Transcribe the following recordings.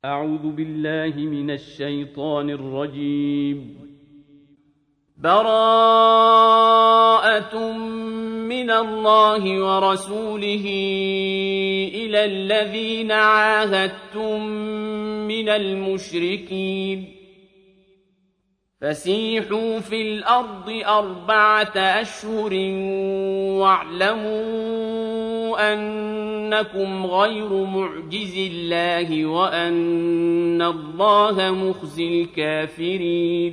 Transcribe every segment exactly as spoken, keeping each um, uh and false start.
أعوذ بالله من الشيطان الرجيم. براءة من الله ورسوله إلى الذين عاهدتم من المشركين فسيحوا في الأرض أربعة أشهر واعلموا أنكم غير معجز الله وأن الله مخزي الكافرين.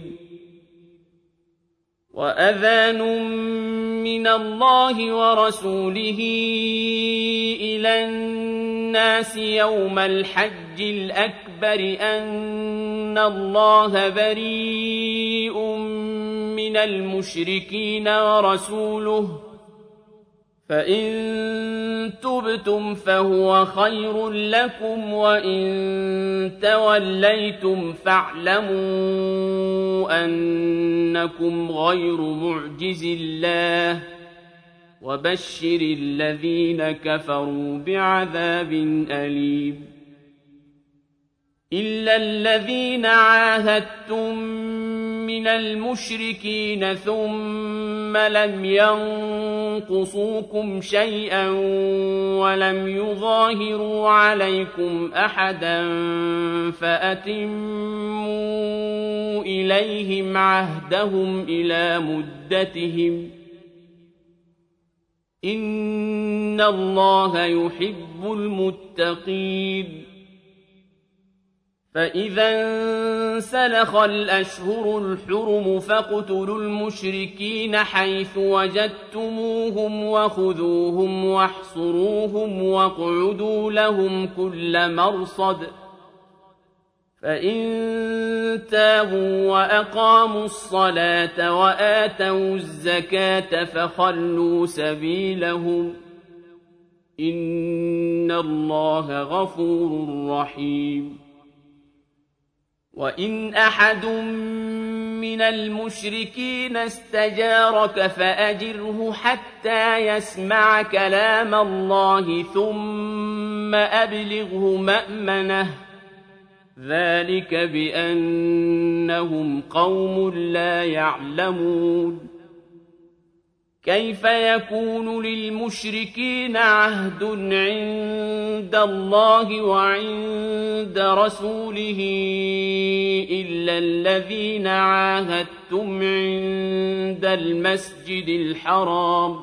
وأذان من الله ورسوله إلى الناس يوم الحج الأكبر أن الله بريء من المشركين ورسوله فإن تبتم فهو خير لكم وإن توليتم فاعلموا أنكم غير معجز الله وبشر الذين كفروا بعذاب أليم. إلا الذين عاهدتم من المشركين ثم لم ينقصوكم شيئا ولم يظاهروا عليكم أحدا فأتموا إليهم عهدهم إلى مدتهم إن الله يحب المتقين. فإذا انسلخ الأشهر الحرم فاقتلوا المشركين حيث وجدتموهم وخذوهم واحصروهم واقعدوا لهم كل مرصد فإن تابوا وأقاموا الصلاة وآتوا الزكاة فخلوا سبيلهم إن الله غفور رحيم. وإن أحد من المشركين استجارك فأجره حتى يسمع كلام الله ثم أبلغه مأمنه ذلك بأنهم قوم لا يعلمون. كيف يكون للمشركين عهد عند الله وعند رسوله إلا الذين عاهدتم عند المسجد الحرام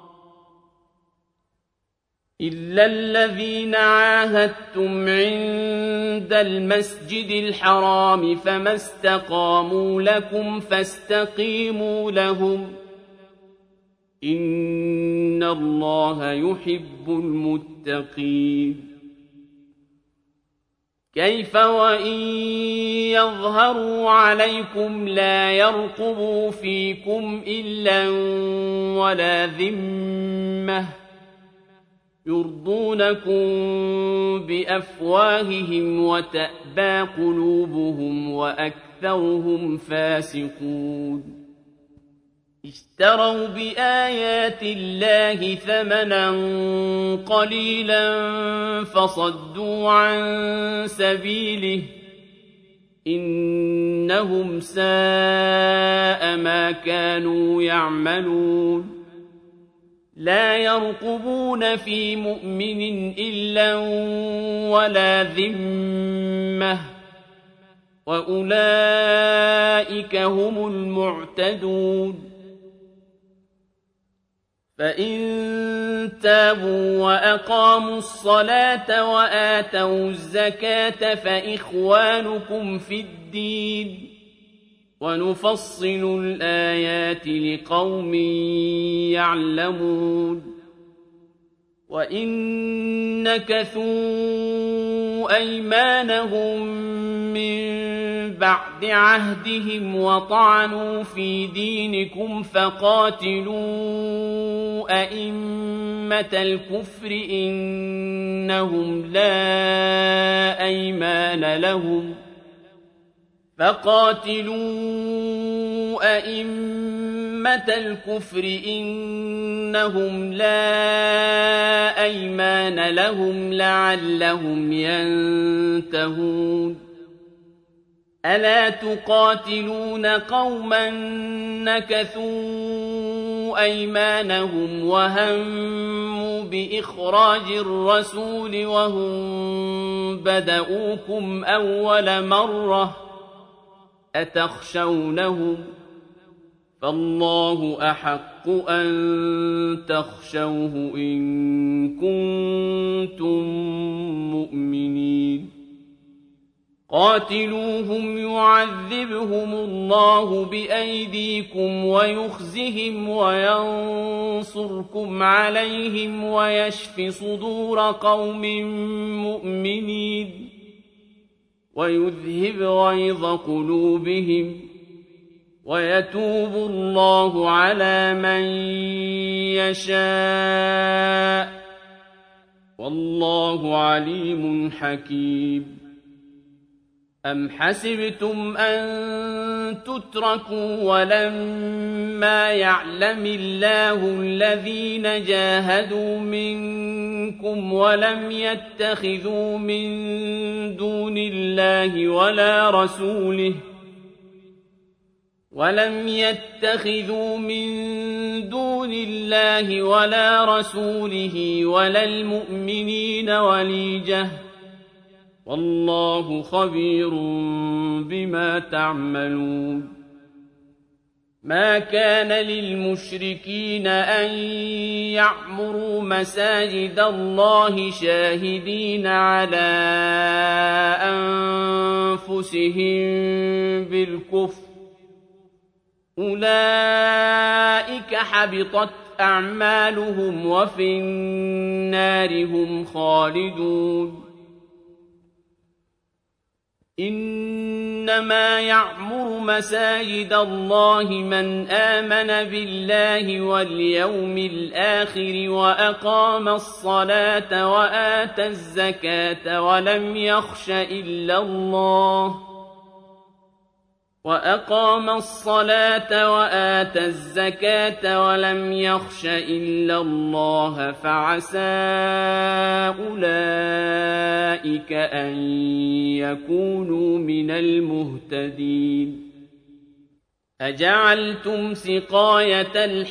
إلا الذين عاهدتم عند المسجد الحرام فما استقاموا لكم فاستقيموا لهم إن الله يحب المتقين. كيف وإن يظهروا عليكم لا يرقبوا فيكم إلا ولا ذمة يرضونكم بأفواههم وتأبى قلوبهم وأكثرهم فاسقون. اشتروا بآيات الله ثمنا قليلا فصدوا عن سبيله إنهم ساء ما كانوا يعملون. لا يرقبون في مؤمن إلا ولا ذمة وأولئك هم المعتدون. فإن تابوا وأقاموا الصلاة وآتوا الزكاة فإخوانكم في الدين ونفصل الآيات لقوم يعلمون. وإن نكثوا أيمانهم من بعد عهدهم وطعنوا في دينكم فقاتلوا أئمة الكفر إنهم لا أيمان لهم فقاتلوا أئمة الكفر إنهم لا أيمان لهم لعلهم ينتهون ألا تقاتلون قوما نكثوا أيمانهم وهموا بإخراج الرسول وهم بدؤوكم أول مرة أتخشونهم فالله أحق أن تخشوه إن كنتم مؤمنين قاتلوهم يعذبهم الله بأيديكم ويخزهم وينصركم عليهم ويشف صدور قوم مؤمنين ويذهب غيظ قلوبهم ويتوب الله على من يشاء والله عليم حكيم أم حسبتم أن تتركوا ولما يعلم الله الذين جاهدوا منكم ولم يتخذوا من دون الله ولا رسوله ولم يتخذوا من دون الله ولا رسوله ولا المؤمنين وليجة والله خبير بما تعملون ما كان للمشركين أن يعمروا مساجد الله شاهدين على أنفسهم بالكفر أولئك حبطت أعمالهم وفي النار هم خالدون إنما يعمر مساجد الله من آمن بالله واليوم الآخر وأقام الصلاة وآتى الزكاة ولم يخش إلا الله وأقام الصلاة وآتى الزكاة ولم يخش إلا الله فعسى أولئك أن يكونوا من المهتدين أجعلتم سقاية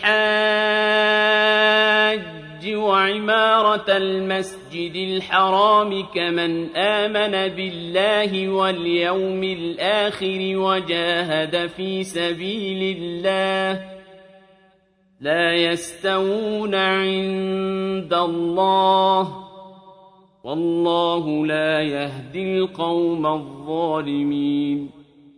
الحاج وعمارة المسجد الحرام كمن آمن بالله واليوم الآخر وجاهد في سبيل الله لا يستوون عند الله والله لا يهدي القوم الظالمين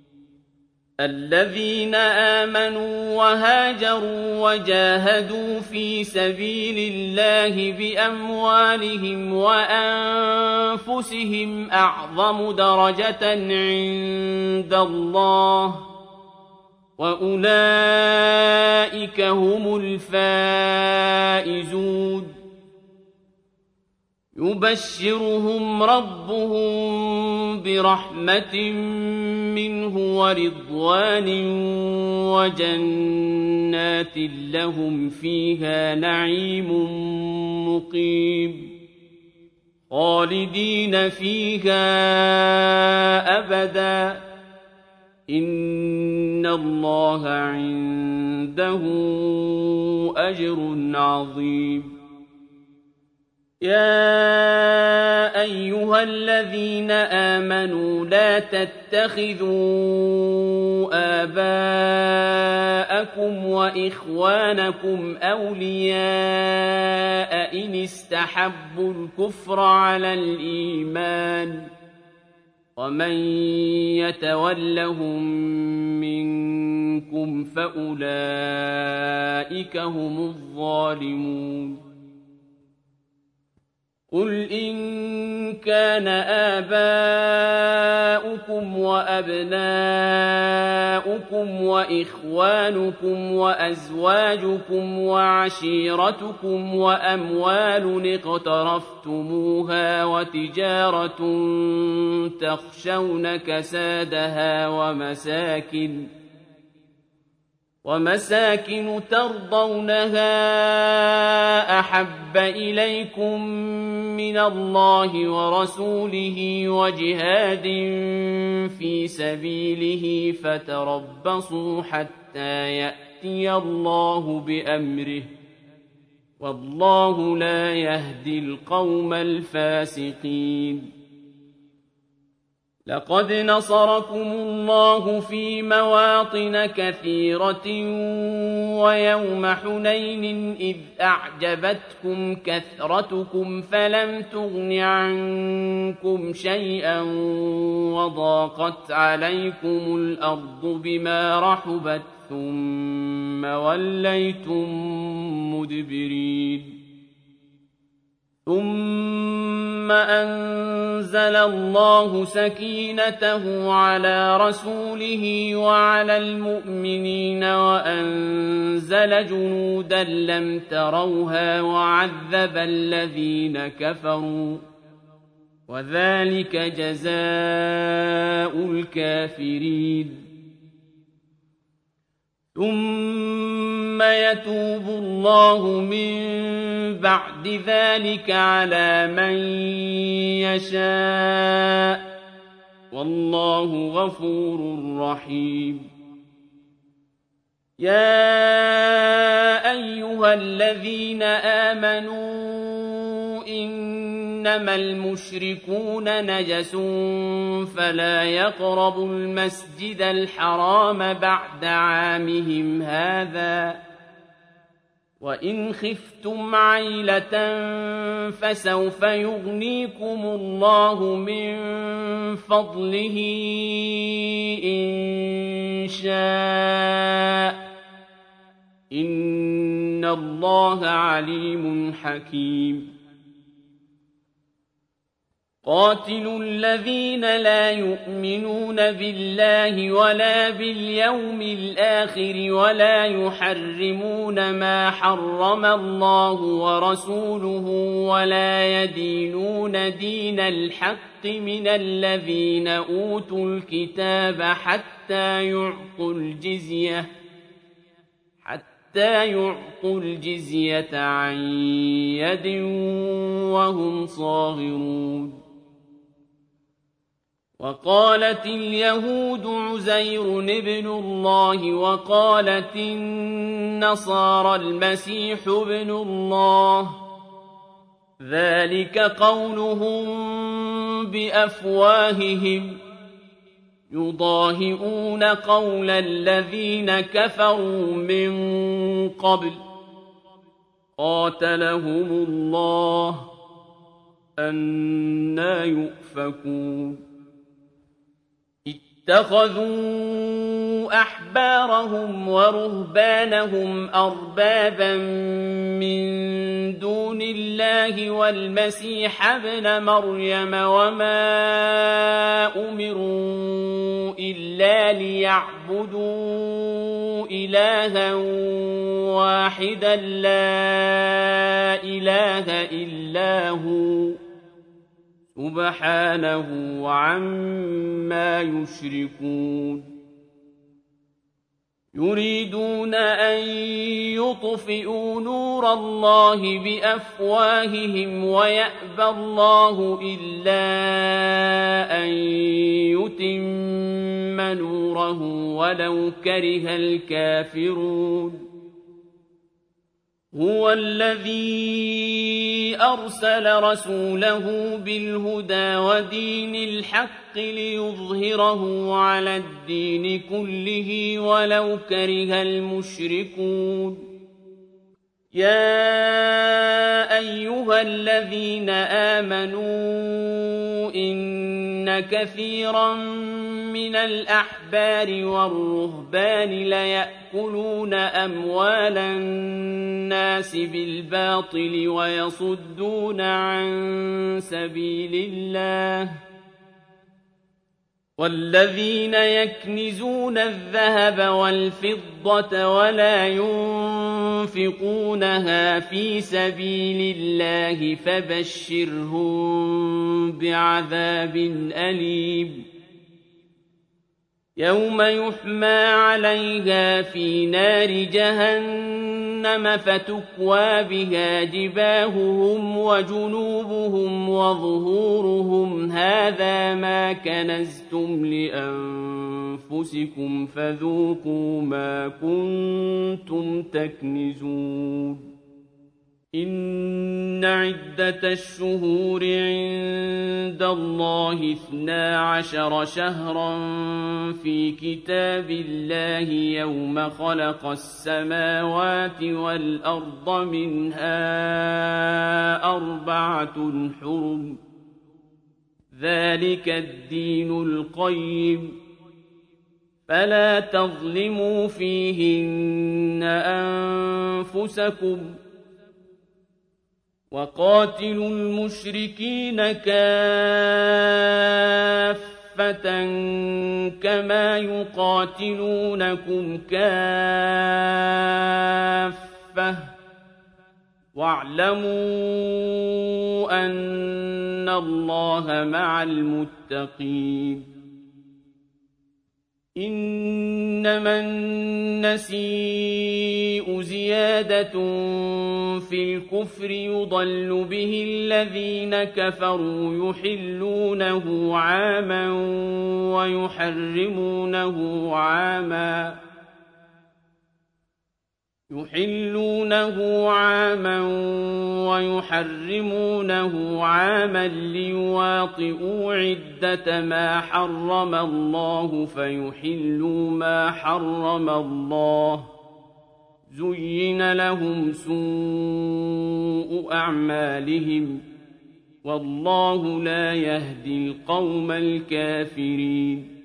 الذين آمنوا وهاجروا وجاهدوا في سبيل الله بأموالهم وأنفسهم أعظم درجة عند الله وأولئك هم الفائزون يبشرهم ربهم برحمة منه ورضوان وجنات لهم فيها نعيم مقيم خالدين فيها أبدا إن الله عنده أجر عظيم يا أيها الذين آمنوا لا تتخذوا آباءكم وإخوانكم أولياء إن استحبوا الكفر على الإيمان ومن يتولهم منكم فأولئك هم الظالمون قل إن كان آباؤكم أبناؤكم وأبناؤكم وإخوانكم وأزواجكم وعشيرتكم وأموال اقترفتموها وتجارة تخشون كسادها ومساكن ومساكن ترضونها أحب إليكم من الله ورسوله وجهاد في سبيله فتربصوا حتى يأتي الله بأمره والله لا يهدي القوم الفاسقين. لقد نصركم الله في مواطن كثيرة ويوم حنين إذ أعجبتكم كثرتكم فلم تغن عنكم شيئا وضاقت عليكم الأرض بما رحبت ثم وليتم مدبرين. ثم أنزل الله سكينته على رسوله وعلى المؤمنين وأنزل جنودا لم تروها وعذب الذين كفروا وذلك جزاء الكافرين. ثم يتوب الله من بعد ذلك على من يشاء والله غفور رحيم. يا أيها الذين آمنوا إنما المشركون نجس فلا يقربوا المسجد الحرام بعد عامهم هذا وإن خفتم عيلة فسوف يغنيكم الله من فضله إن شاء إن الله عليم حكيم. قاتلوا الذين لا يؤمنون بالله ولا باليوم الآخر ولا يحرمون ما حرم الله ورسوله ولا يدينون دين الحق من الذين أوتوا الكتاب حتى يعطوا الجزية حتى يعطوا الجزية عن يد وهم صاغرون. وقالت اليهود عزير ابن الله وقالت النصارى المسيح ابن الله ذلك قولهم بأفواههم يضاهئون قول الذين كفروا من قبل قاتلهم الله أنى يؤفكون. اتخذوا أحبارهم ورهبانهم أربابا من دون الله والمسيح ابن مريم وما أمروا إلا ليعبدوا إلها واحدا لا إله إلا هو سبحانه عما يشركون. يريدون أن يطفئوا نور الله بأفواههم ويأبى الله إلا أن يتم نوره ولو كره الكافرون. هو الذي أرسل رسوله بالهدى ودين الحق ليظهره على الدين كله ولو كره المشركون. يا أيها الذين آمنوا إن كثيرا من الأحبار والرهبان ليأكلون أموال الناس بالباطل ويصدون عن سبيل الله والذين يكنزون الذهب والفضة ولا ينفقونها في سبيل الله فبشرهم بعذاب أليم يوم يحمى عليها في نار جهنم فتكوى بها جباههم وجنوبهم وظهورهم هذا ما كنزتم لأنفسكم فذوقوا ما كنتم تكنزون إن عدة الشهور عند الله اثنا عشر شهرا في كتاب الله يوم خلق السماوات والأرض منها أربعة حرم ذلك الدين القيم فلا تظلموا فيهن أنفسكم وقاتلوا المشركين كافة كما يقاتلونكم كافة واعلموا أن الله مع المتقين إنما النسيء زيادة في الكفر يضل به الذين كفروا يحلونه عاما ويحرمونه عاما يحلونه عاما ويحرمونه عاما ليواطئوا عدة ما حرم الله فيحلوا ما حرم الله زين لهم سوء أعمالهم والله لا يهدي القوم الكافرين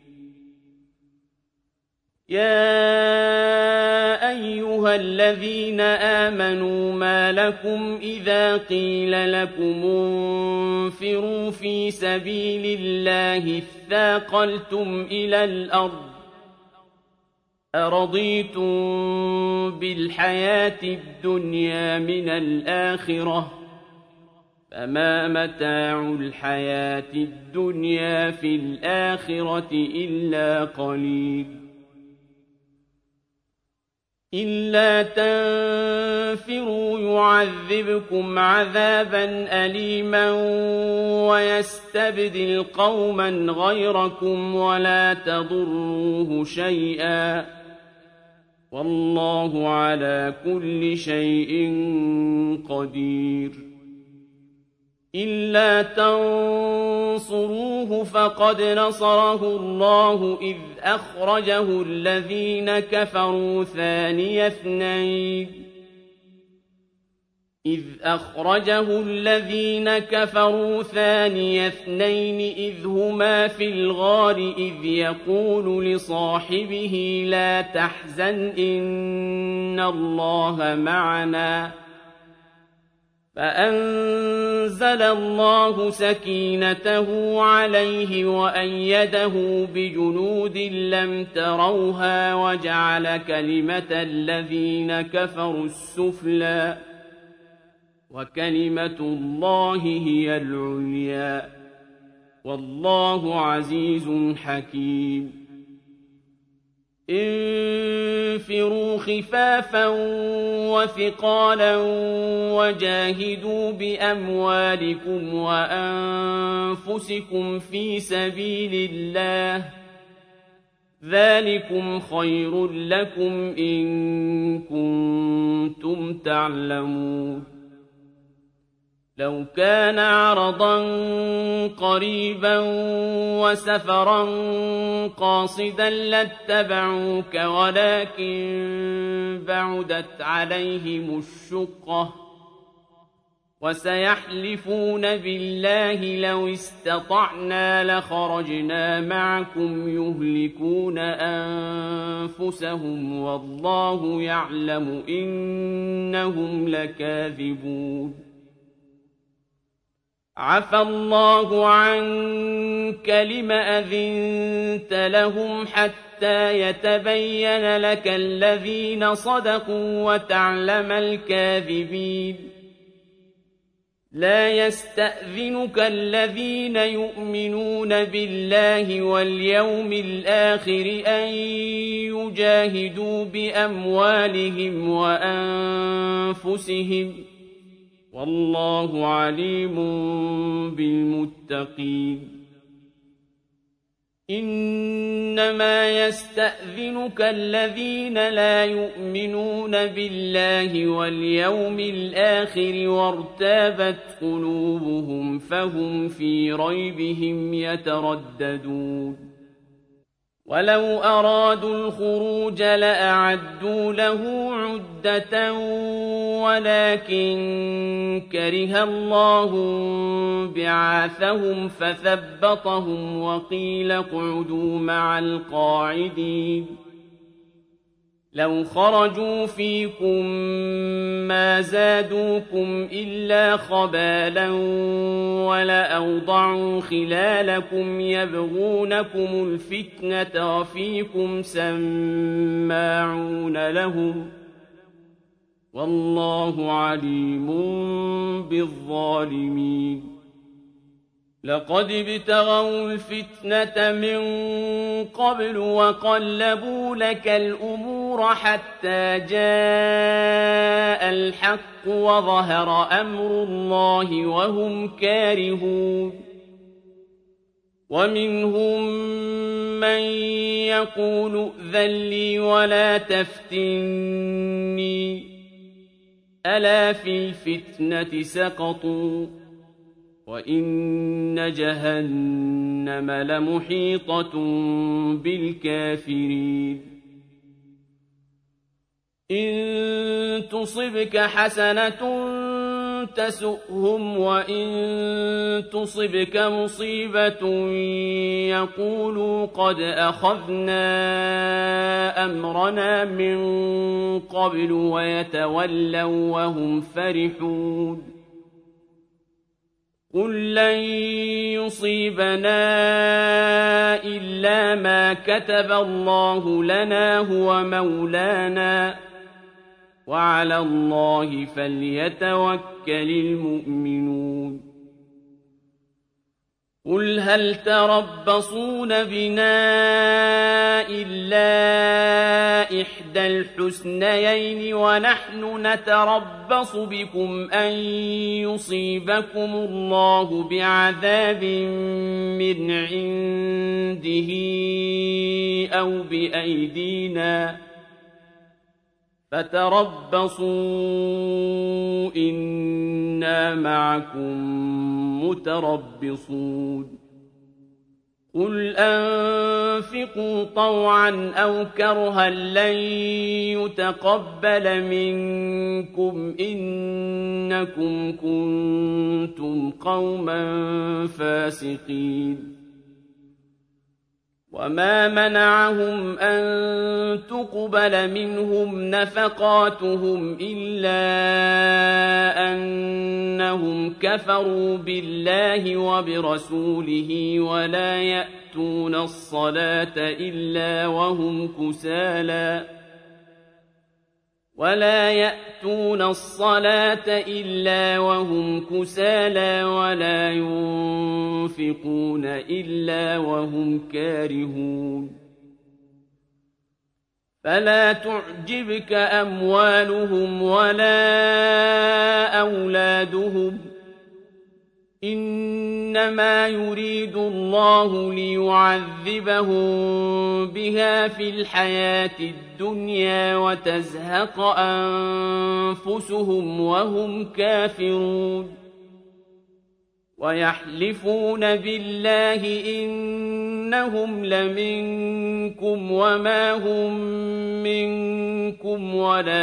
يا أيها الذين آمنوا ما لكم إذا قيل لكم انفروا في سبيل الله اثاقلتم إلى الأرض أرضيتم بالحياة الدنيا من الآخرة فما متاع الحياة الدنيا في الآخرة إلا قليل إلا تنفروا يعذبكم عذابا أليما ويستبدل قوما غيركم ولا تضروه شيئا والله على كل شيء قدير إلا تنصروه فقد نصره الله إذ أخرجه الذين كفروا ثاني اثنين إذ أخرجه الذين كفروا ثاني اثنين إذ هما في الغار إذ يقول لصاحبه لا تحزن إن الله معنا فأنزل الله سكينته عليه وأيده بجنود لم تروها وجعل كلمة الذين كفروا السفلى وكلمة الله هي العليا والله عزيز حكيم انفروا خفافا وثقالا وجاهدوا بأموالكم وأنفسكم في سبيل الله ذلكم خير لكم إن كنتم تعلمون لو كان عرضا قريبا وسفرا قاصدا لاتبعوك ولكن بعدت عليهم الشقة وسيحلفون بالله لو استطعنا لخرجنا معكم يهلكون أنفسهم والله يعلم إنهم لكاذبون عفى الله عنك لم أذنت لهم حتى يتبين لك الذين صدقوا وتعلم الكاذبين لا يستأذنك الذين يؤمنون بالله واليوم الآخر أن يجاهدوا بأموالهم وأنفسهم والله عليم بالمتقين إنما يستأذنك الذين لا يؤمنون بالله واليوم الآخر وارتابت قلوبهم فهم في ريبهم يترددون ولو أرادوا الخروج لأعدوا له عدة ولكن كره الله بعاثهم فثبطهم وقيل اقعدوا مع القاعدين لو خرجوا فيكم ما زادوكم إلا خبالا ولأوضعوا خلالكم يبغونكم الفتنة وفيكم سماعون لهم والله عليم بالظالمين لقد ابتغوا الفتنة من قبل وقلبوا لك الأمور حتى جاء الحق وظهر أمر الله وهم كارهون ومنهم من يقول ائذن لي ولا تفتني ألا في الفتنة سقطوا وإن جهنم لمحيطة بالكافرين إن تصبك حسنة تسؤهم وإن تصبك مصيبة يقولوا قد أخذنا أمرنا من قبل ويتولوا وهم فرحون قل لن يصيبنا إلا ما كتب الله لنا هو مولانا وعلى الله فليتوكل المؤمنون قل هل تربصون بنا إلا إحدى الحسنيين ونحن نتربص بكم أن يصيبكم الله بعذاب من عنده أو بأيدينا فتربصوا إنا معكم متربصون قل أنفقوا طوعا أو كرها لن يتقبل منكم إنكم كنتم قوما فاسقين وما منعهم أن تقبل منهم نفقاتهم إلا أنهم كفروا بالله وبرسوله ولا يأتون الصلاة إلا وهم كسالى ولا يأتون الصلاة إلا وهم كسالى ولا ينفقون إلا وهم كارهون فلا تعجبك أموالهم ولا أولادهم إنما يريد الله ليعذبهم بها في الحياة الدنيا وتزهق أنفسهم وهم كافرون ويحلفون بالله إنهم لمنكم وما هم منكم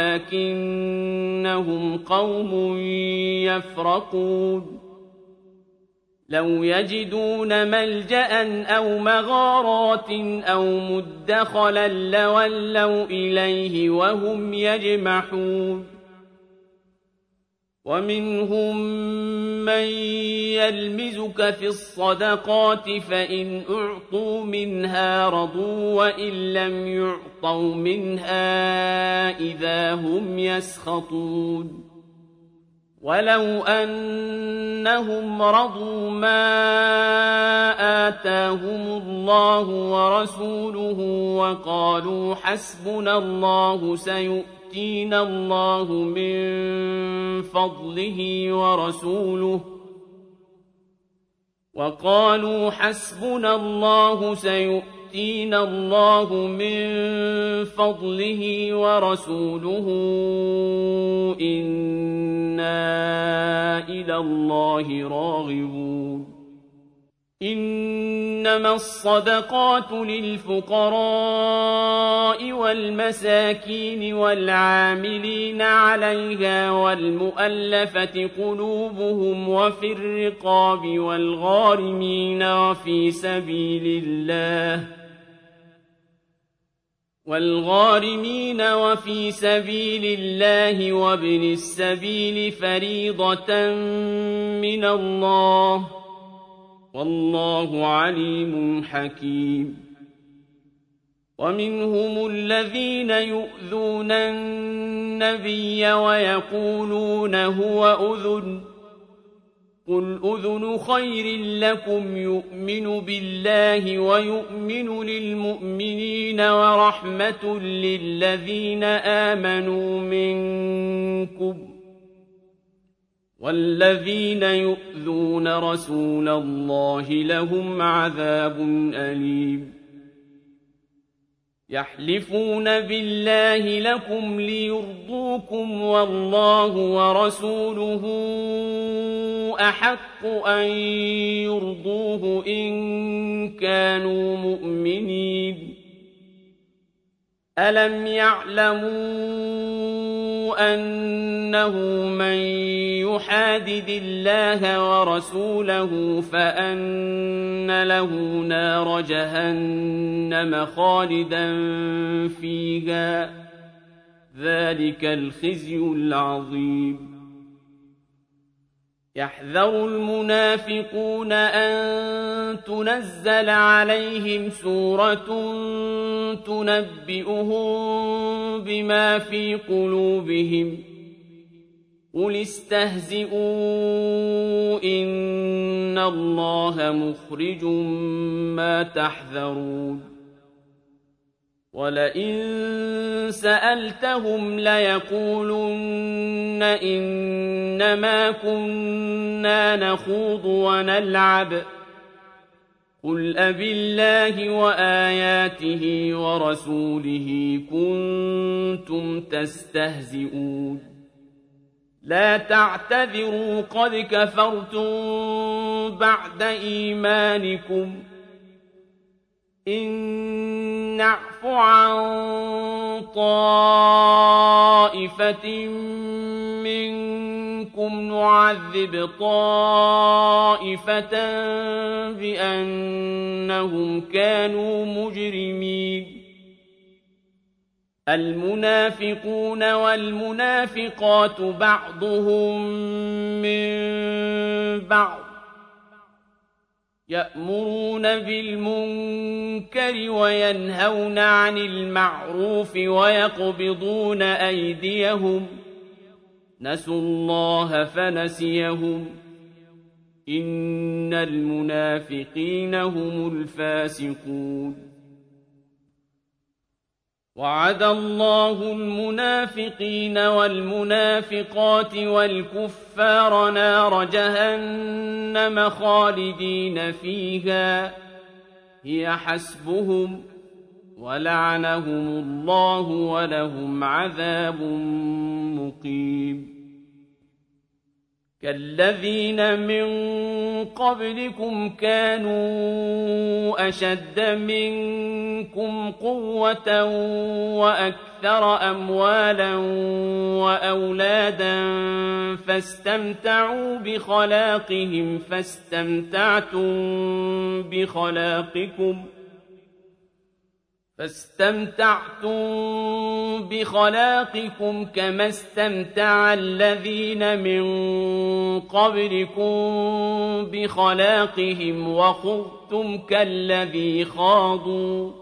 ولكنهم قوم يفرقون لو يجدون ملجأ أو مغارات أو مدخلا لولوا إليه وهم يجمحون ومنهم من يلمزك في الصدقات فإن أعطوا منها رضوا وإن لم يعطوا منها إذا هم يسخطون ولو أنهم رضوا ما آتاهم الله ورسوله وقالوا حسبنا الله سيؤتينا الله من فضله ورسوله وقالوا حسبنا الله سيؤتينا الله من فضله ورسوله إنا إلى الله راغبون إنما الصدقات للفقراء والمساكين والعاملين عليها والمؤلفة قلوبهم وفي الرقاب والغارمين وفي سبيل الله والغارمين وفي سبيل الله وابن السبيل فريضة من الله والله عليم حكيم ومنهم الذين يؤذون النبي ويقولون هو أذن قل أذن خير لكم يؤمن بالله ويؤمن للمؤمنين ورحمة للذين آمنوا منكم والذين يؤذون رسول الله لهم عذاب أليم يحلفون بالله لكم ليرضوكم والله ورسوله أحق أن يرضوه إن كانوا مؤمنين ألم يعلموا أنه من يحادد الله ورسوله فأن له نار جهنم خالدا فيها ذلك الخزي العظيم يحذر المنافقون أن تنزل عليهم سورة تنبئهم بما في قلوبهم قل استهزئوا إن الله مخرج ما تحذرون ولئن سألتهم ليقولن إنما كنا نخوض ونلعب قل أبالله وآياته ورسوله كنتم تستهزئون لا تعتذروا قد كفرتم بعد إيمانكم إن نعف عن طائفة منكم نعذب طائفة بأنهم كانوا مجرمين المنافقون والمنافقات بعضهم من بعض يأمرون بالمنكر وينهون عن المعروف ويقبضون أيديهم نسوا الله فنسيهم إن المنافقين هم الفاسقون وعد الله المنافقين والمنافقات والكفار نار جهنم خالدين فيها هي حسبهم ولعنهم الله ولهم عذاب مقيم كالذين من قبلكم كانوا أشد منكم قوة وأكثر أموالا وأولادا فاستمتعوا بخلاقهم فاستمتعتم بخلاقكم فاستمتعتم بخلاقكم كما استمتع الذين من قبلكم بخلاقهم وخضتم كالذي خاضوا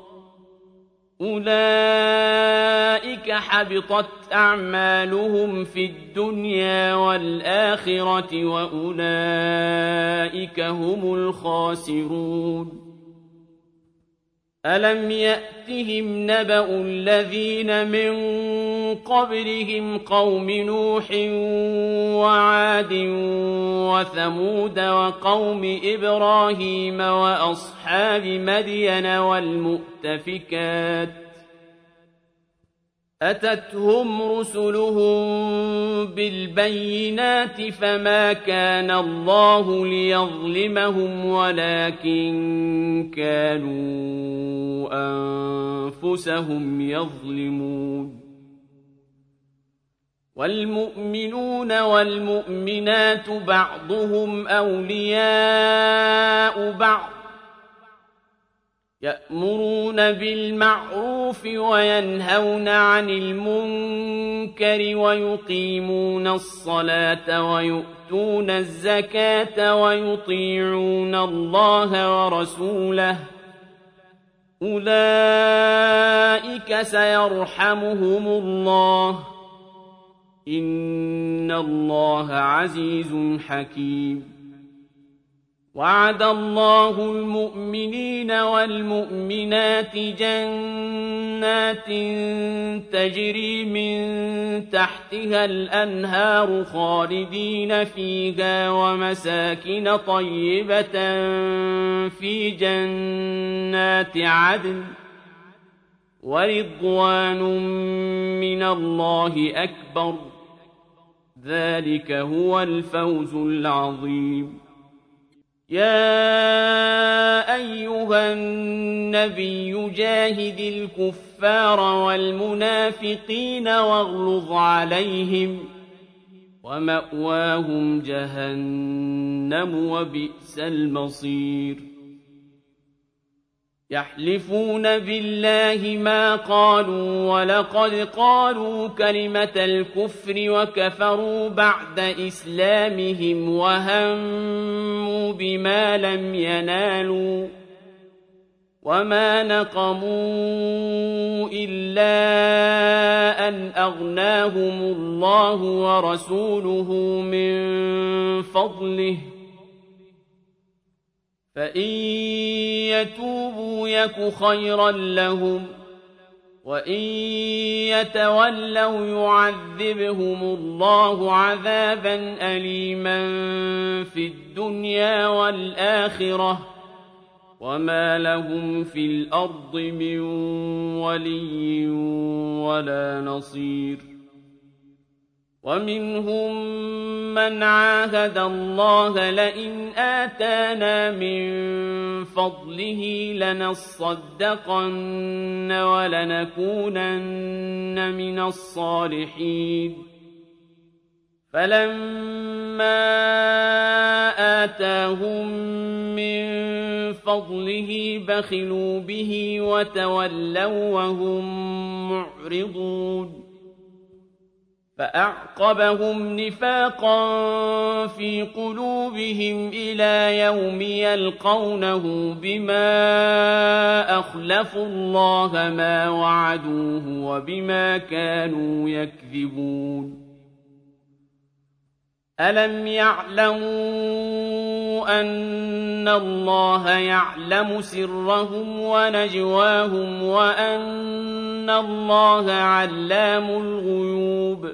أولئك حبطت أعمالهم في الدنيا والآخرة وأولئك هم الخاسرون ألم يأتهم نبأ الذين من قبلهم قوم نوح وعاد وثمود وقوم إبراهيم وأصحاب مدين والمؤتفكات أتتهم رسلهم بالبينات فما كان الله ليظلمهم ولكن كانوا أنفسهم يظلمون والمؤمنون والمؤمنات بعضهم أولياء بعض يأمرون بالمعروف وينهون عن المنكر ويقيمون الصلاة ويؤتون الزكاة ويطيعون الله ورسوله أولئك سيرحمهم الله إن الله عزيز حكيم وعد الله المؤمنين والمؤمنات جنات تجري من تحتها الأنهار خالدين فيها ومساكن طيبة في جنات عدن ورضوان من الله أكبر ذلك هو الفوز العظيم يا أيها النبي جاهد الكفار والمنافقين واغلظ عليهم ومأواهم جهنم وبئس المصير يحلفون بالله ما قالوا ولقد قالوا كلمة الكفر وكفروا بعد إسلامهم وهموا بما لم ينالوا وما نقموا إلا أن أغناهم الله ورسوله من فضله فإن يتوبوا يك خيرا لهم وإن يتولوا يعذبهم الله عذابا أليما في الدنيا والآخرة وما لهم في الأرض من ولي ولا نصير ومنهم من عاهد الله لئن آتانا من فضله لنصدقن ولنكونن من الصالحين فلما آتاهم من فضله بخلوا به وتولوا وهم معرضون فأعقبهم نفاقا في قلوبهم إلى يوم يلقونه بما أخلفوا الله ما وعدوه وبما كانوا يكذبون ألم يعلموا أن الله يعلم سرهم ونجواهم وأن الله علام الغيوب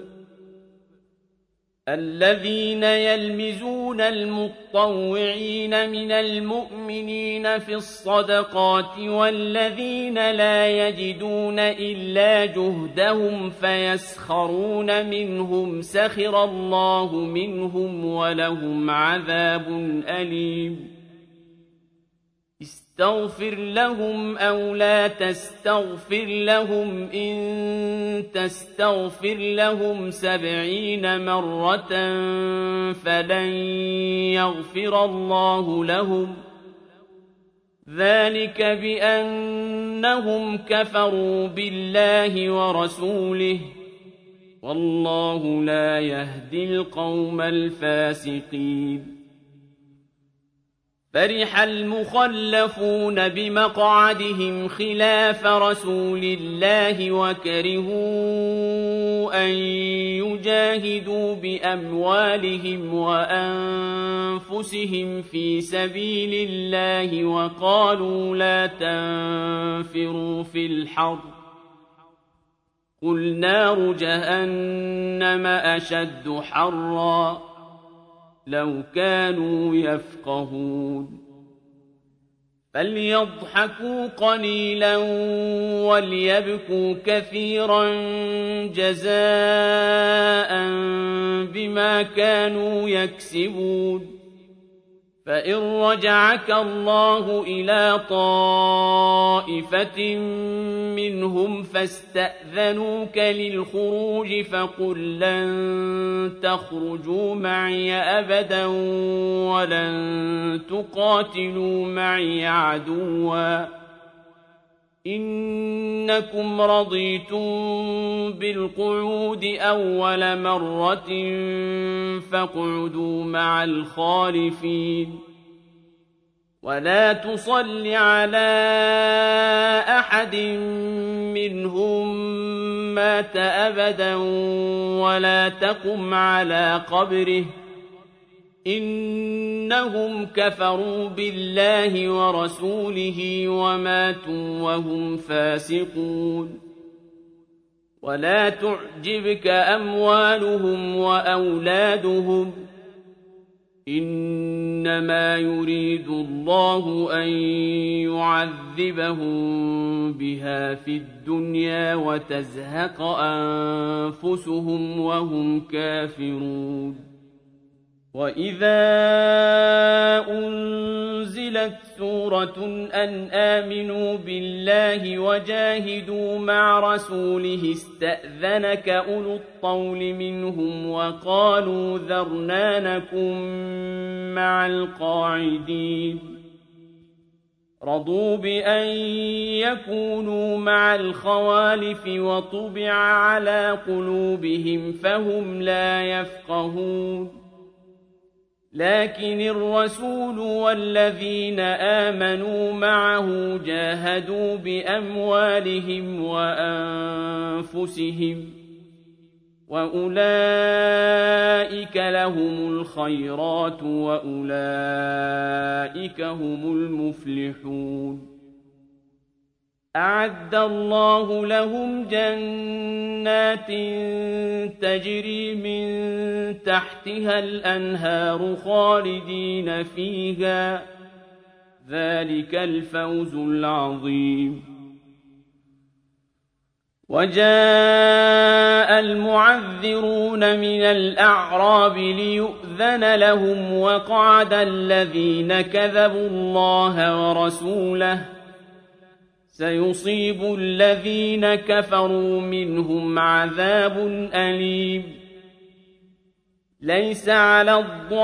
الذين يلمزون المطوعين من المؤمنين في الصدقات والذين لا يجدون إلا جهدهم فيسخرون منهم سخر الله منهم ولهم عذاب أليم استغفر لهم أو لا تستغفر لهم إن تستغفر لهم سبعين مرة فلن يغفر الله لهم ذلك بأنهم كفروا بالله ورسوله والله لا يهدي القوم الفاسقين فرح المخلفون بمقعدهم خلاف رسول الله وكرهوا أن يجاهدوا بأموالهم وأنفسهم في سبيل الله وقالوا لا تنفروا في الحر قل نار جهنم أشد حرًّا لو كانوا يفقهون فليضحكوا قليلا وليبكوا كثيرا جزاء بما كانوا يكسبون فإن رجعك الله إلى طائفة منهم فاستأذنوك للخروج فقل لن تخرجوا معي أبدا ولن تقاتلوا معي عدوا إنكم رضيتم بالقعود أول مرة فاقعدوا مع الخالفين ولا تصل على أحد منهم مات أبدا ولا تقم على قبره إنهم كفروا بالله ورسوله وماتوا وهم فاسقون ولا تعجبك أموالهم وأولادهم إنما يريد الله أن يعذبهم بها في الدنيا وتزهق أنفسهم وهم كافرون وإذا أنزلت سورة أن آمنوا بالله وجاهدوا مع رسوله استأذنك أولو الطول منهم وقالوا ذرنا نكن مع القاعدين رضوا بأن يكونوا مع الخوالف وطبع على قلوبهم فهم لا يفقهون لكن الرسول والذين آمنوا معه جاهدوا بأموالهم وأنفسهم وأولئك لهم الخيرات وأولئك هم المفلحون أعد الله لهم جنات تجري من تحتها الأنهار خالدين فيها ذلك الفوز العظيم وجاء المعذرون من الأعراب ليؤذن لهم وقعد الذين كذبوا الله ورسوله سيصيب الذين كفروا منهم عذاب أليم ليس على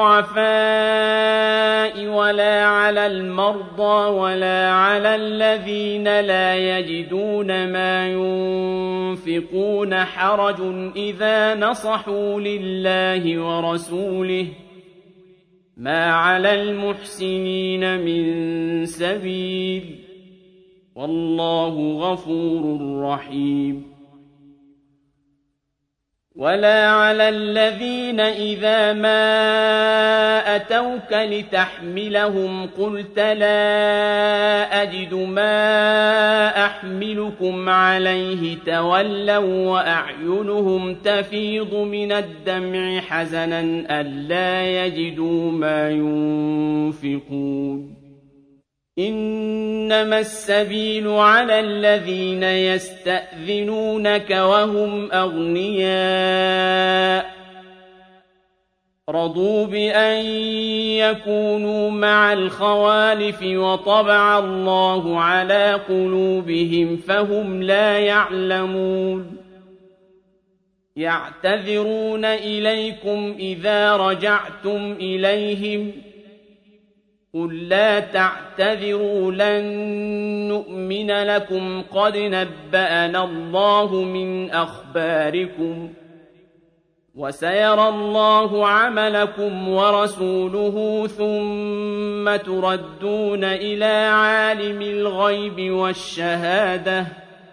الضعفاء ولا على المرضى ولا على الذين لا يجدون ما ينفقون حرج إذا نصحوا لله ورسوله ما على المحسنين من سبيل والله غفور رحيم ولا على الذين إذا ما أتوك لتحملهم قلت لا أجد ما أحملكم عليه تولوا وأعينهم تفيض من الدمع حزنا ألا يجدوا ما ينفقون إنما السبيل على الذين يستأذنونك وهم أغنياء رضوا بأن يكونوا مع الخوالف وطبع الله على قلوبهم فهم لا يعلمون يعتذرون إليكم إذا رجعتم إليهم قل لا تعتذروا لن نؤمن لكم قد نبأنا الله من أخباركم وسيرى الله عملكم ورسوله ثم تردون إلى عالم الغيب والشهادة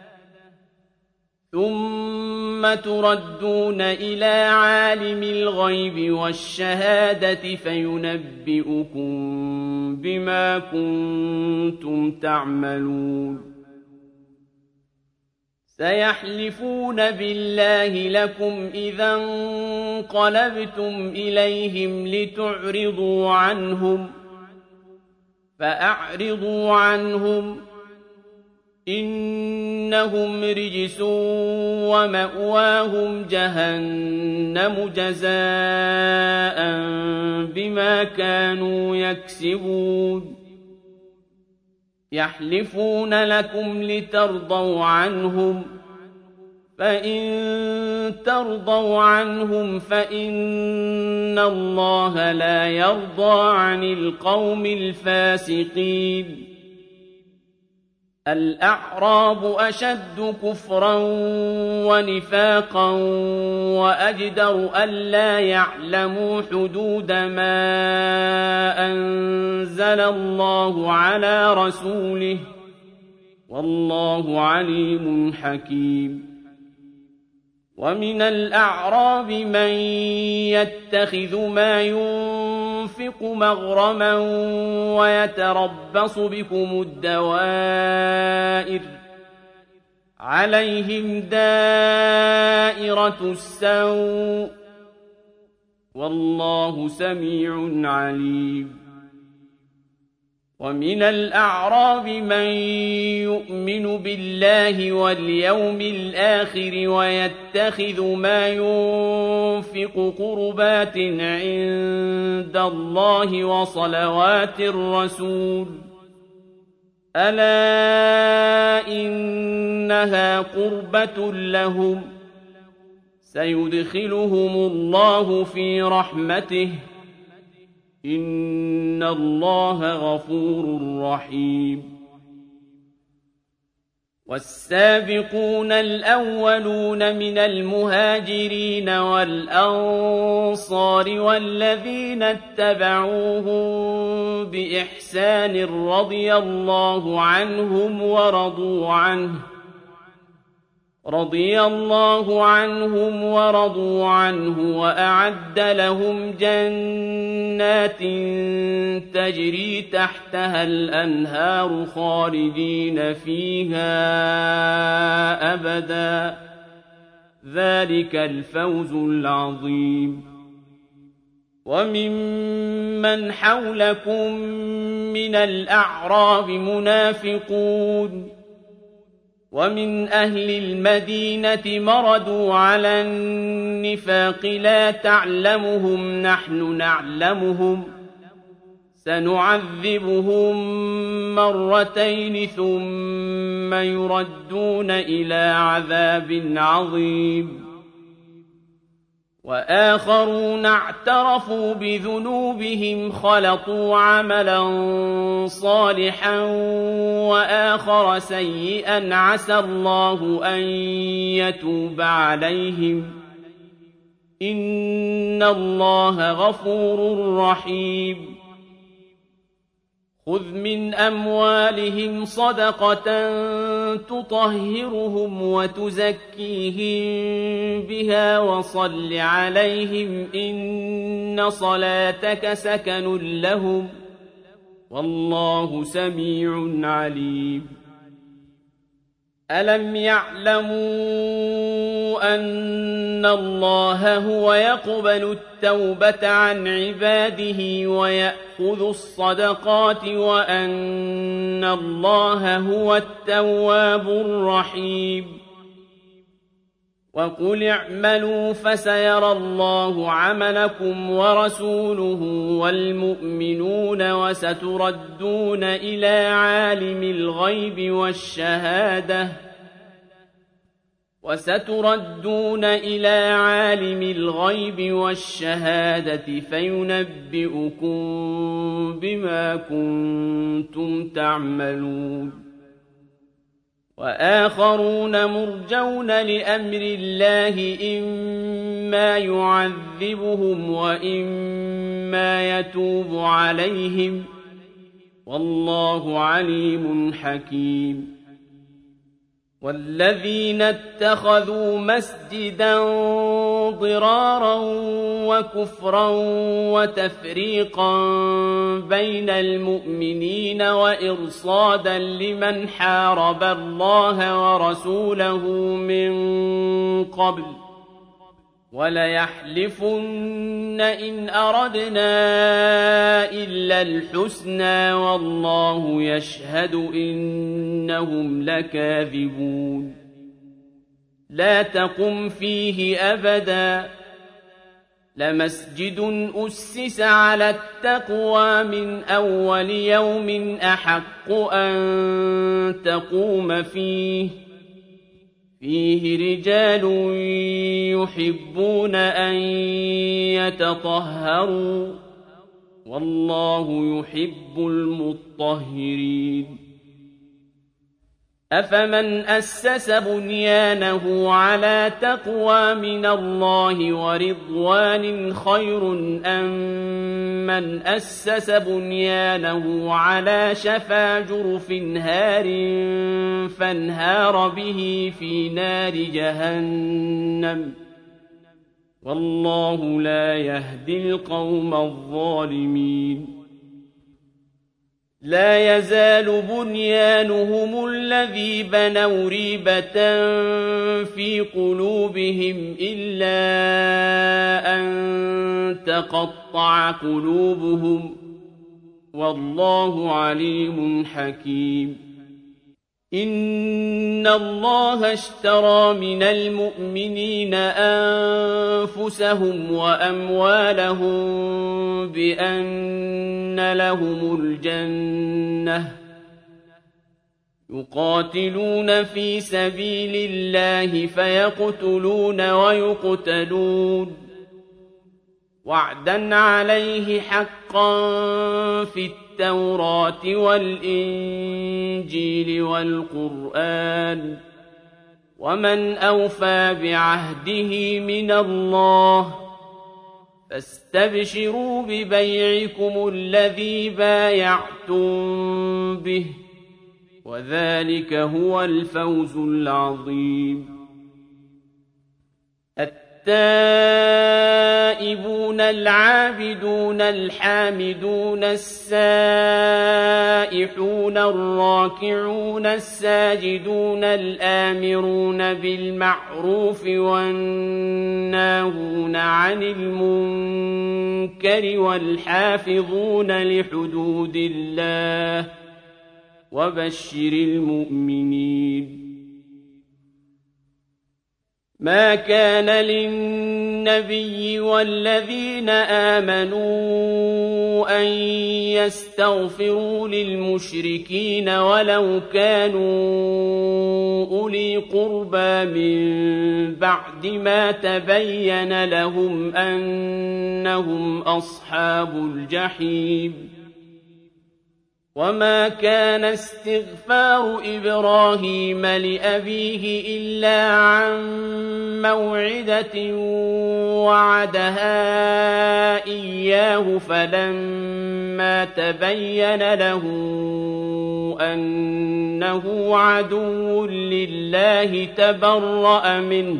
ثم تردون إلى عالم الغيب والشهادة فينبئكم بما كنتم تعملون سيحلفون بالله لكم إذا انقلبتم إليهم لتعرضوا عنهم فأعرضوا عنهم إنهم رجس ومأواهم جهنم جزاء بما كانوا يكسبون يحلفون لكم لترضوا عنهم فإن ترضوا عنهم فإن الله لا يرضى عن القوم الفاسقين الأعراب أشد كفرا ونفاقا وأجدر ألا يعلموا حدود ما أنزل الله على رسوله والله عليم حكيم ومن الأعراب من يتخذ ما ينفق مغرما ويتربص بكم الدوائر عليهم دائرة السوء والله سميع عليم ومن الأعراب من يؤمن بالله واليوم الآخر ويتخذ ما ينفق قربات عند الله وصلوات الرسول ألا إنها قربة لهم سيدخلهم الله في رحمته إن الله غفور رحيم والسابقون الأولون من المهاجرين والأنصار والذين اتبعوهم بإحسان رضي الله عنهم ورضوا عنه رضي الله عنهم ورضوا عنه وأعد لهم جنات تجري تحتها الأنهار خالدين فيها أبدا ذلك الفوز العظيم وممن حولكم من الأعراب منافقون ومن أهل المدينة مردوا على النفاق لا تعلمهم نحن نعلمهم سنعذبهم مرتين ثم يردون إلى عذاب عظيم وآخرون اعترفوا بذنوبهم خلطوا عملا صالحا وآخر سيئا عسى الله أن يتوب عليهم إن الله غفور رحيم خذ من أموالهم صدقة تطهرهم وتزكيهم بها وصل عليهم إن صلاتك سكن لهم والله سميع عليم ألم يعلموا أن الله هو يقبل التوبة عن عباده ويأخذ الصدقات وأن الله هو التواب الرحيم وقل اعملوا فسيرى الله عملكم ورسوله والمؤمنون وستردون إلى عالم الغيب والشهادة وستردون إلى عالم الغيب والشهادة فينبئكم بما كنتم تعملون وآخرون مرجون لأمر الله إما يعذبهم وإما يتوب عليهم والله عليم حكيم والذين اتخذوا مسجدا ضرارا وكفرا وتفريقا بين المؤمنين وإرصادا لمن حارب الله ورسوله من قبل وليحلفن إن أردنا إلا الحسنى والله يشهد إنهم لكاذبون لا تقم فيه أبدا لمسجد أسس على التقوى من أول يوم أحق أن تقوم فيه فيه رجال يحبون أن يتطهروا والله يحب المطهرين أفمن أسس بنيانه على تقوى من الله ورضوان خير أم من أسس بنيانه على شفا جرف هار فانهار به في نار جهنم والله لا يهدي القوم الظالمين لا يزال بنيانهم الذي بنوا ريبة في قلوبهم إلا أن تقطع قلوبهم والله عليم حكيم إن الله اشترى من المؤمنين أنفسهم وأموالهم بأن لهم الجنة يقاتلون في سبيل الله فيقتلون ويقتلون وعدا عليه حقا في التوراة والإنجيل والقرآن ومن أوفى بعهده من الله فاستبشروا ببيعكم الذي بايعتم به وذلك هو الفوز العظيم التائبون العابدون الحامدون السائحون الراكعون الساجدون الآمرون بالمعروف والناهون عن المنكر والحافظون لحدود الله وبشر المؤمنين ما كان للنبي والذين آمنوا أن يستغفروا للمشركين ولو كانوا أولي قربى من بعد ما تبين لهم أنهم أصحاب الجحيم وما كان استغفار إبراهيم لأبيه إلا عن موعدة وعدها إياه فلما تبين له أنه عدو لله تبرأ منه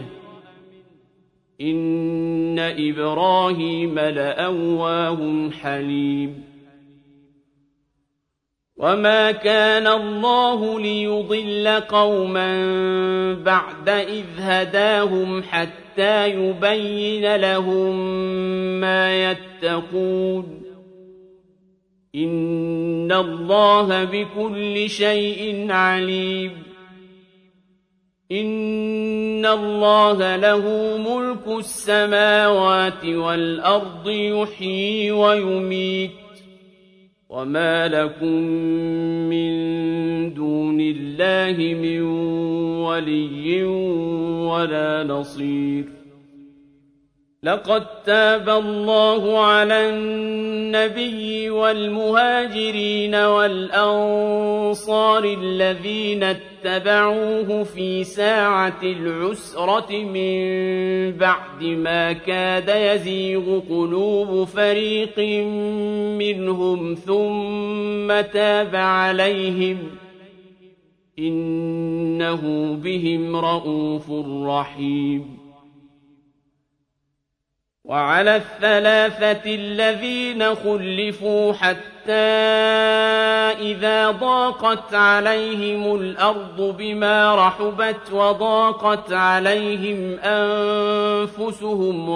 إن إبراهيم لأواه حليم وما كان الله ليضل قوما بعد إذ هداهم حتى يبين لهم ما يتقون إن الله بكل شيء عليم إن الله له ملك السماوات والأرض يحيي ويميت وما لكم من دون الله من ولي ولا نصير. لقد تاب الله على النبي والمهاجرين والأنصار الذين اتبعوه في ساعة العسرة من بعد ما كاد يزيغ قلوب فريق منهم ثم تاب عليهم إنه بهم رءوف رحيم. وعلى الثلاثة الذين خلفوا حتى إذا ضاقت عليهم الأرض بما رحبت وضاقت عليهم أنفسهم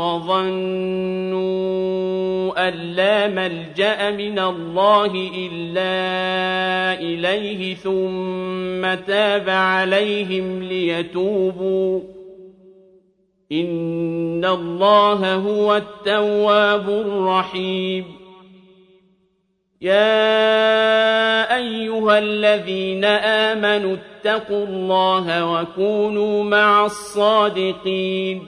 وظنوا أن لا ملجأ من الله إلا إليه ثم تاب عليهم ليتوبوا إن الله هو التواب الرحيم. يا أيها الذين آمنوا اتقوا الله وكونوا مع الصادقين.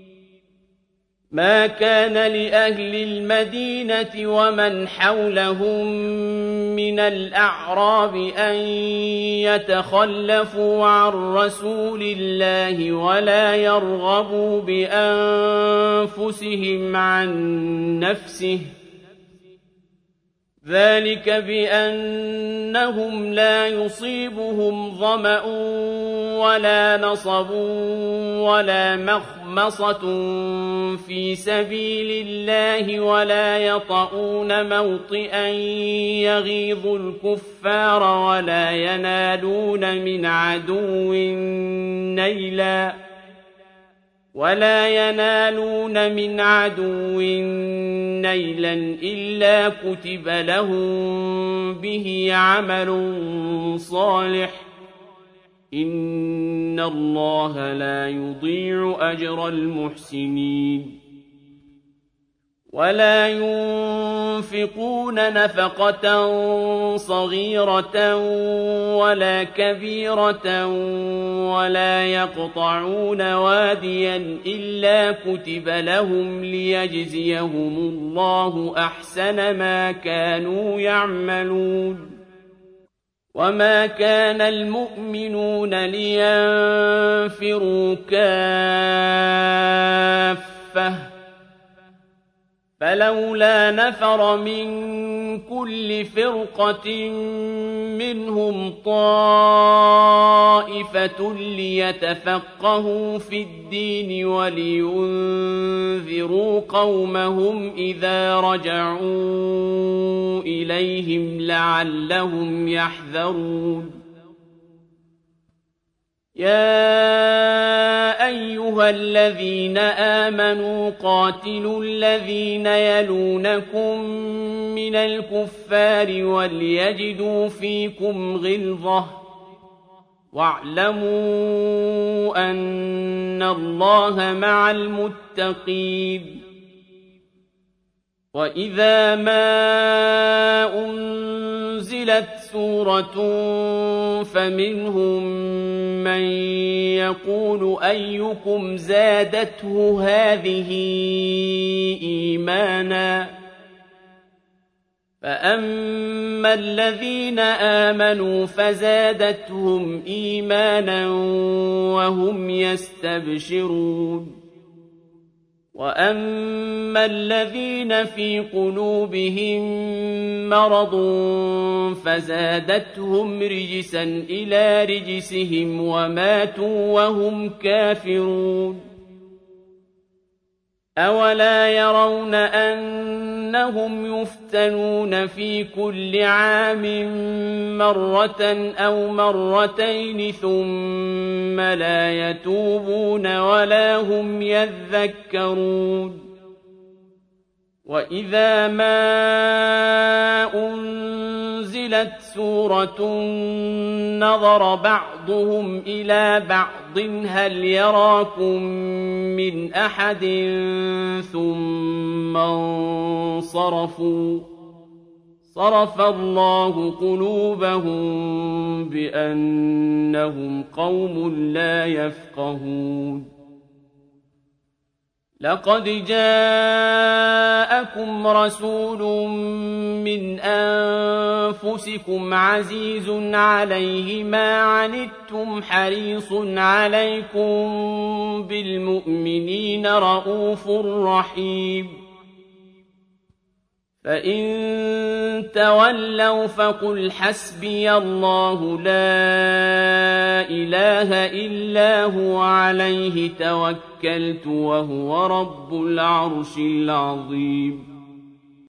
ما كان لأهل المدينة ومن حولهم من الأعراب أن يتخلفوا عن رسول الله ولا يرغبوا بأنفسهم عن نفسه ذلك بأنهم لا يصيبهم ظمأ ولا نصب ولا مخمصة في سبيل الله ولا يطؤون موطئا يغيظ الكفار ولا ينالون من عدو نيلا ولا ينالون من عدو نيلا إلا كتب لهم به عمل صالح إن الله لا يضيع أجر المحسنين. ولا ينفقون نفقة صغيرة ولا كبيرة ولا يقطعون واديا إلا كتب لهم ليجزيهم الله أحسن ما كانوا يعملون. وما كان المؤمنون لينفروا كافة فلولا نفر من كل فرقة منهم طائفة ليتفقهوا في الدين ولينذروا قومهم إذا رجعوا إليهم لعلهم يحذرون. يا أيها الذين آمنوا قاتلوا الذين يلونكم من الكفار وليجدوا فيكم غلظة واعلموا أن الله مع المتقين. وإذا ما أنزلت سورة فمنهم من يقول أيكم زادته هذه إيمانا فأما الذين آمنوا فزادتهم إيمانا وهم يستبشرون. وأما الذين في قلوبهم مرض فزادتهم رجسا إلى رجسهم وماتوا وهم كافرون. أولا يرون أنهم يفتنون في كل عام مرة أو مرتين ثم لا يتوبون ولا هم يذكرون. وإذا ما أنزلت سورة نظر بعضهم إلى بعض هل يراكم من أحد ثم انصرفوا صرف الله قلوبهم بأنهم قوم لا يفقهون لقد جاءكم رسول من أنفسكم عزيز عليه ما عنتم حريص عليكم بالمؤمنين رءوف رحيم فإن تولوا فقل حسبي الله لا إله إلا هو عليه توكلت وهو رب العرش العظيم